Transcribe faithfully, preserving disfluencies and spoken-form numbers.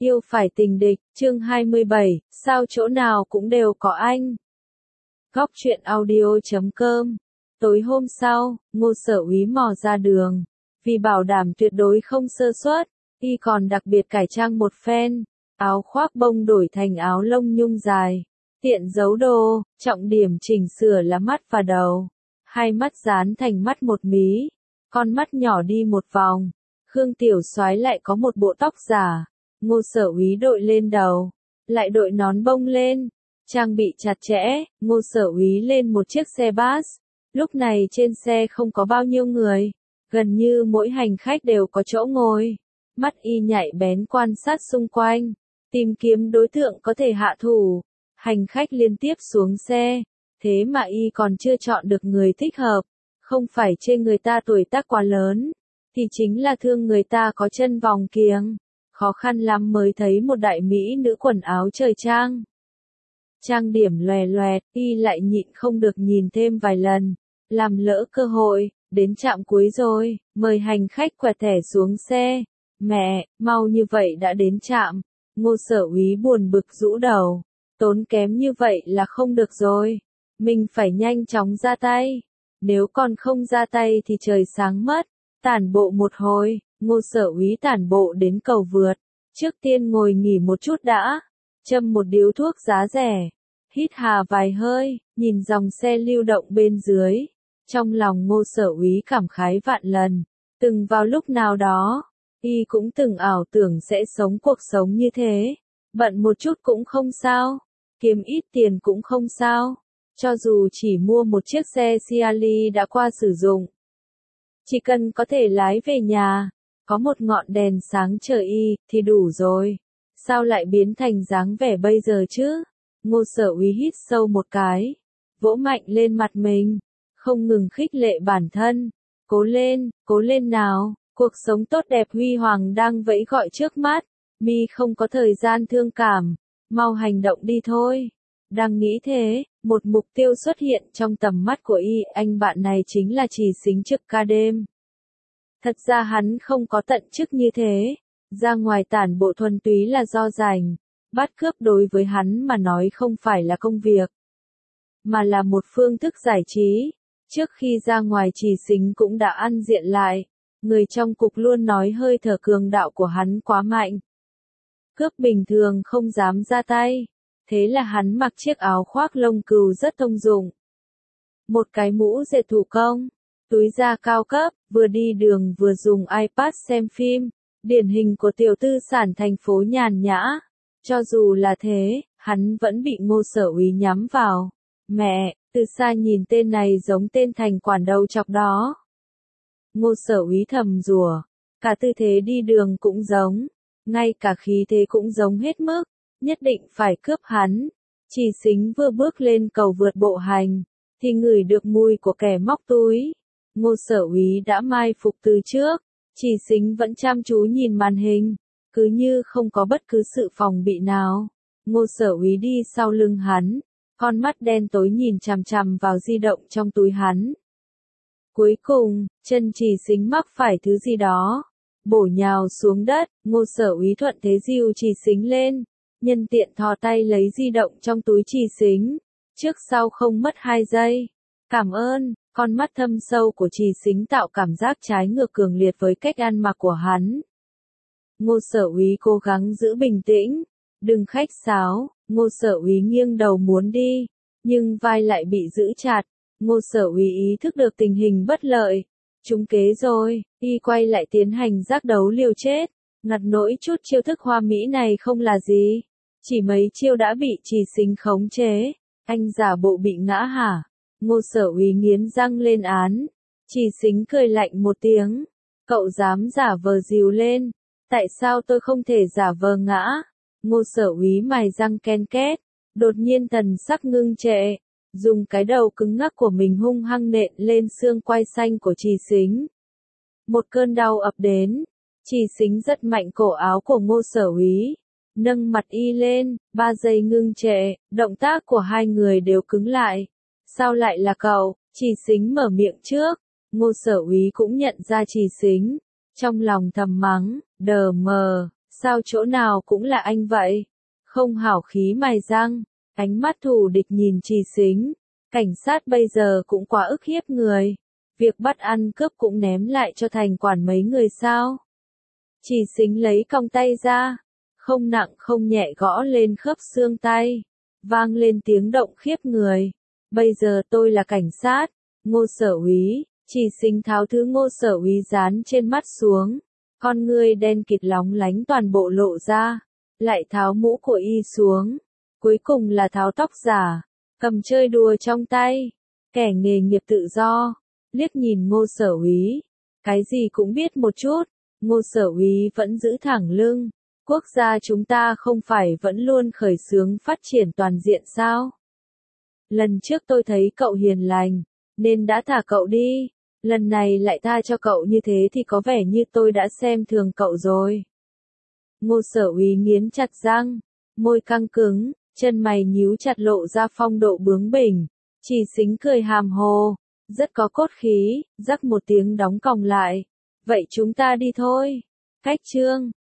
Yêu phải tình địch, chương hai mươi bảy, sao chỗ nào cũng đều có anh. Góc truyện audio chấm com. Tối hôm sau, Ngô Sở Úy mò ra đường. Vì bảo đảm tuyệt đối không sơ suất, y còn đặc biệt cải trang một phen. Áo khoác bông đổi thành áo lông nhung dài. Tiện giấu đồ, trọng điểm chỉnh sửa là mắt và đầu. Hai mắt dán thành mắt một mí. Con mắt nhỏ đi một vòng. Khương Tiểu Soái lại có một bộ tóc giả. Ngô Sở Úy đội lên đầu, lại đội nón bông lên, trang bị chặt chẽ. Ngô Sở Úy lên một chiếc xe bus. Lúc này trên xe không có bao nhiêu người, gần như mỗi hành khách đều có chỗ ngồi. Mắt y nhạy bén quan sát xung quanh, tìm kiếm đối tượng có thể hạ thủ. Hành khách liên tiếp xuống xe, thế mà y còn chưa chọn được người thích hợp. Không phải chê người ta tuổi tác quá lớn, thì chính là thương người ta có chân vòng kiếng. Khó khăn lắm mới thấy một đại mỹ nữ quần áo thời trang. Trang điểm lòe loẹt, y lại nhịn không được nhìn thêm vài lần. Làm lỡ cơ hội, đến trạm cuối rồi, mời hành khách quẹt thẻ xuống xe. Mẹ, mau như vậy đã đến trạm. Ngô Sở Úy buồn bực rũ đầu. Tốn kém như vậy là không được rồi. Mình phải nhanh chóng ra tay. Nếu còn không ra tay thì trời sáng mất. Tản bộ một hồi. Ngô Sở Úy tản bộ đến cầu vượt, trước tiên ngồi nghỉ một chút đã, châm một điếu thuốc giá rẻ, hít hà vài hơi, nhìn dòng xe lưu động bên dưới, trong lòng Ngô Sở Úy cảm khái vạn lần, từng vào lúc nào đó, y cũng từng ảo tưởng sẽ sống cuộc sống như thế, bận một chút cũng không sao, kiếm ít tiền cũng không sao, cho dù chỉ mua một chiếc xe Ciali đã qua sử dụng, chỉ cần có thể lái về nhà. Có một ngọn đèn sáng chờ y, thì đủ rồi. Sao lại biến thành dáng vẻ bây giờ chứ? Ngô Sở Úy hít sâu một cái, vỗ mạnh lên mặt mình, không ngừng khích lệ bản thân. Cố lên, cố lên nào, cuộc sống tốt đẹp huy hoàng đang vẫy gọi trước mắt. Mi không có thời gian thương cảm, mau hành động đi thôi. Đang nghĩ thế, một mục tiêu xuất hiện trong tầm mắt của y, anh bạn này chính là Trì Xính trực ca đêm. Thật ra hắn không có tận chức như thế, ra ngoài tản bộ thuần túy là do rảnh, bắt cướp đối với hắn mà nói không phải là công việc, mà là một phương thức giải trí. Trước khi ra ngoài Trì Xính cũng đã ăn diện lại, người trong cục luôn nói hơi thở cường đạo của hắn quá mạnh. Cướp bình thường không dám ra tay, thế là hắn mặc chiếc áo khoác lông cừu rất thông dụng. Một cái mũ dệt thủ công. Túi da cao cấp, vừa đi đường vừa dùng iPad xem phim, điển hình của tiểu tư sản thành phố nhàn nhã. Cho dù là thế, hắn vẫn bị Ngô Sở Úy nhắm vào. Mẹ, từ xa nhìn tên này giống tên thành quản đầu chọc đó. Ngô Sở Úy thầm rủa, cả tư thế đi đường cũng giống, ngay cả khí thế cũng giống hết mức, nhất định phải cướp hắn. Trì Xính vừa bước lên cầu vượt bộ hành, thì ngửi được mùi của kẻ móc túi. Ngô Sở Úy đã mai phục từ trước, Trì Xính vẫn chăm chú nhìn màn hình, cứ như không có bất cứ sự phòng bị nào. Ngô Sở Úy đi sau lưng hắn, con mắt đen tối nhìn chằm chằm vào di động trong túi hắn. Cuối cùng, chân Trì Xính mắc phải thứ gì đó, bổ nhào xuống đất. Ngô Sở Úy thuận thế dìu Trì Xính lên, nhân tiện thò tay lấy di động trong túi Trì Xính, trước sau không mất hai giây. Cảm ơn. Con mắt thâm sâu của Trì Xính tạo cảm giác trái ngược cường liệt với cách ăn mặc của hắn. Ngô Sở Úy cố gắng giữ bình tĩnh, đừng khách sáo. Ngô Sở Úy nghiêng đầu muốn đi, nhưng vai lại bị giữ chặt. Ngô Sở Úy ý thức được tình hình bất lợi, trúng kế rồi, y quay lại tiến hành giác đấu liều chết. Ngặt nỗi chút chiêu thức hoa mỹ này không là gì, chỉ mấy chiêu đã bị Trì Xính khống chế. Anh giả bộ bị ngã hả? Ngô Sở Úy nghiến răng lên án. Trì Xính cười lạnh một tiếng. Cậu dám giả vờ dìu lên. Tại sao tôi không thể giả vờ ngã? Ngô Sở Úy mài răng ken két. Đột nhiên thần sắc ngưng trệ. Dùng cái đầu cứng ngắc của mình hung hăng nện lên xương quai xanh của Trì Xính. Một cơn đau ập đến. Trì Xính giật mạnh cổ áo của Ngô Sở Úy. Nâng mặt y lên. Ba giây ngưng trệ. Động tác của hai người đều cứng lại. Sao lại là cậu? Trì Xính mở miệng trước. Ngô Sở Úy cũng nhận ra Trì Xính, trong lòng thầm mắng, đờ mờ, Sao chỗ nào cũng là anh vậy? Không hảo khí mài răng, ánh mắt thù địch nhìn Trì Xính. Cảnh sát bây giờ cũng quá ức hiếp người. Việc bắt ăn cướp cũng ném lại cho thành quản mấy người sao? Trì Xính lấy còng tay ra, không nặng không nhẹ gõ lên khớp xương tay, vang lên tiếng động khiếp người. Bây giờ tôi là cảnh sát, Ngô Sở Úy. Trì Xính tháo thứ Ngô Sở Úy dán trên mắt xuống, con ngươi đen kịt lóng lánh toàn bộ lộ ra, lại tháo mũ của y xuống, cuối cùng là tháo tóc giả, cầm chơi đùa trong tay, kẻ nghề nghiệp tự do, liếc nhìn Ngô Sở Úy, cái gì cũng biết một chút. Ngô Sở Úy vẫn giữ thẳng lưng, quốc gia chúng ta không phải vẫn luôn khởi xướng phát triển toàn diện sao? Lần trước tôi thấy cậu hiền lành, nên đã thả cậu đi, lần này lại tha cho cậu như thế thì có vẻ như tôi đã xem thường cậu rồi. Ngô Sở Úy nghiến chặt răng, môi căng cứng, chân mày nhíu chặt lộ ra phong độ bướng bỉnh. Trì Xính cười hàm hồ, rất có cốt khí, rắc một tiếng đóng còng lại. Vậy chúng ta đi thôi. Cách chương